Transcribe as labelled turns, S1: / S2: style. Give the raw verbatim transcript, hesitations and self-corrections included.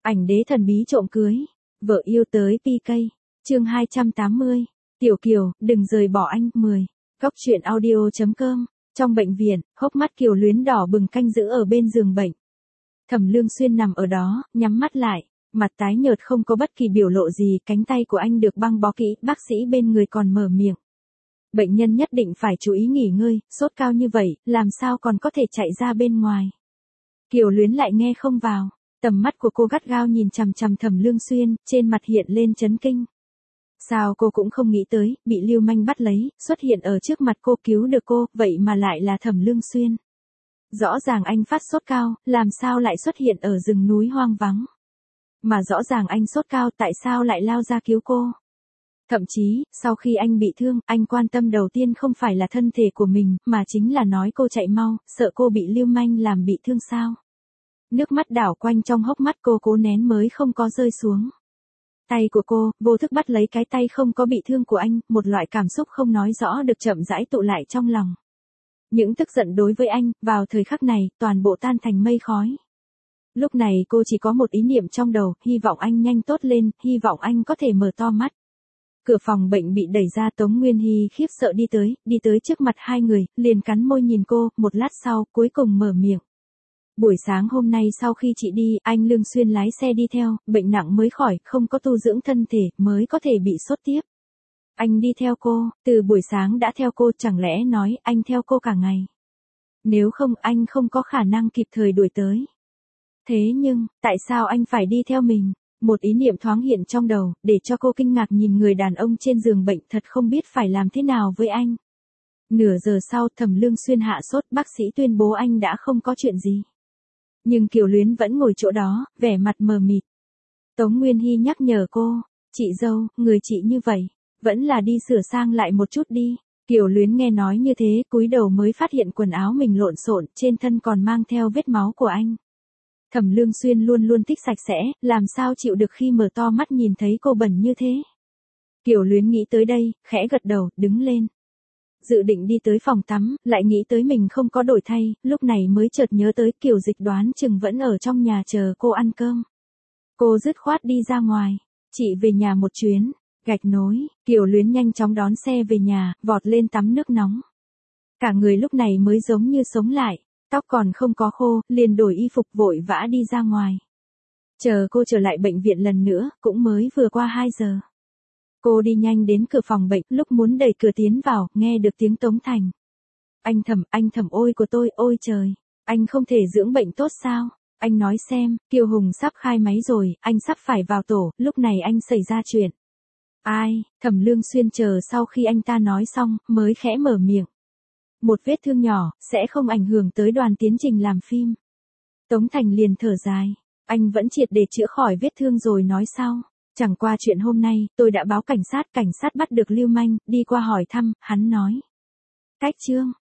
S1: Ảnh đế thần bí trộm cưới, vợ yêu tới pê ca. Chương hai trăm tám mươi. Tiểu Kiều, đừng rời bỏ anh. mười. Góc truyện audio chấm com. Trong bệnh viện, hốc mắt Kiều Luyến đỏ bừng canh giữ ở bên giường bệnh. Thẩm Lương Xuyên nằm ở đó, nhắm mắt lại, mặt tái nhợt không có bất kỳ biểu lộ gì, cánh tay của anh được băng bó kỹ, bác sĩ bên người còn mở miệng. Bệnh nhân nhất định phải chú ý nghỉ ngơi, sốt cao như vậy, làm sao còn có thể chạy ra bên ngoài. Kiều Luyến lại nghe không vào, tầm mắt của cô gắt gao nhìn chằm chằm Thẩm Lương Xuyên, trên mặt hiện lên chấn kinh. Sao cô cũng không nghĩ tới, bị lưu manh bắt lấy, xuất hiện ở trước mặt cô cứu được cô, vậy mà lại là Thẩm Lương Xuyên. Rõ ràng anh phát sốt cao, làm sao lại xuất hiện ở rừng núi hoang vắng. Mà rõ ràng anh sốt cao, tại sao lại lao ra cứu cô. Thậm chí, sau khi anh bị thương, anh quan tâm đầu tiên không phải là thân thể của mình, mà chính là nói cô chạy mau, sợ cô bị lưu manh làm bị thương sao. Nước mắt đảo quanh trong hốc mắt cô cố nén mới không có rơi xuống. Tay của cô, vô thức bắt lấy cái tay không có bị thương của anh, một loại cảm xúc không nói rõ được chậm rãi tụ lại trong lòng. Những tức giận đối với anh, vào thời khắc này, toàn bộ tan thành mây khói. Lúc này cô chỉ có một ý niệm trong đầu, hy vọng anh nhanh tốt lên, hy vọng anh có thể mở to mắt. Cửa phòng bệnh bị đẩy ra, Tống Nguyên Hy khiếp sợ đi tới, đi tới trước mặt hai người, liền cắn môi nhìn cô, một lát sau, cuối cùng mở miệng. Buổi sáng hôm nay sau khi chị đi, anh Lương Xuyên lái xe đi theo, bệnh nặng mới khỏi, không có tu dưỡng thân thể, mới có thể bị sốt tiếp. Anh đi theo cô, từ buổi sáng đã theo cô, chẳng lẽ nói anh theo cô cả ngày. Nếu không, anh không có khả năng kịp thời đuổi tới. Thế nhưng, tại sao anh phải đi theo mình? Một ý niệm thoáng hiện trong đầu, để cho cô kinh ngạc nhìn người đàn ông trên giường bệnh, thật không biết phải làm thế nào với anh. Nửa giờ sau, Thẩm Lương Xuyên hạ sốt, bác sĩ tuyên bố anh đã không có chuyện gì. Nhưng Kiều Luyến vẫn ngồi chỗ đó, vẻ mặt mờ mịt. Tống Nguyên Hy nhắc nhở cô, chị dâu, người chị như vậy, vẫn là đi sửa sang lại một chút đi. Kiều Luyến nghe nói như thế, cúi đầu mới phát hiện quần áo mình lộn xộn, trên thân còn mang theo vết máu của anh. Thẩm Lương Xuyên luôn luôn thích sạch sẽ, làm sao chịu được khi mở to mắt nhìn thấy cô bẩn như thế. Kiều Luyến nghĩ tới đây, khẽ gật đầu, đứng lên. Dự định đi tới phòng tắm, lại nghĩ tới mình không có đổi thay, lúc này mới chợt nhớ tới Kiều Dịch đoán chừng vẫn ở trong nhà chờ cô ăn cơm. Cô dứt khoát đi ra ngoài, chị về nhà một chuyến, gạch nối, Kiều Luyến nhanh chóng đón xe về nhà, vọt lên tắm nước nóng. Cả người lúc này mới giống như sống lại, tóc còn không có khô, liền đổi y phục vội vã đi ra ngoài. Chờ cô trở lại bệnh viện lần nữa, cũng mới vừa qua hai giờ. Cô đi nhanh đến cửa phòng bệnh, lúc muốn đẩy cửa tiến vào, nghe được tiếng Tống Thành. Anh Thẩm, anh Thẩm ôi của tôi, ôi trời, anh không thể dưỡng bệnh tốt sao? Anh nói xem, Kiều Hùng sắp khai máy rồi, anh sắp phải vào tổ, lúc này anh xảy ra chuyện. Ai? Thẩm Lương Xuyên chờ sau khi anh ta nói xong, mới khẽ mở miệng. Một vết thương nhỏ, sẽ không ảnh hưởng tới đoàn tiến trình làm phim. Tống Thành liền thở dài, anh vẫn triệt để chữa khỏi vết thương rồi nói sau. Chẳng qua chuyện hôm nay, tôi đã báo cảnh sát, cảnh sát bắt được lưu manh, đi qua hỏi thăm, hắn nói. Cách chương,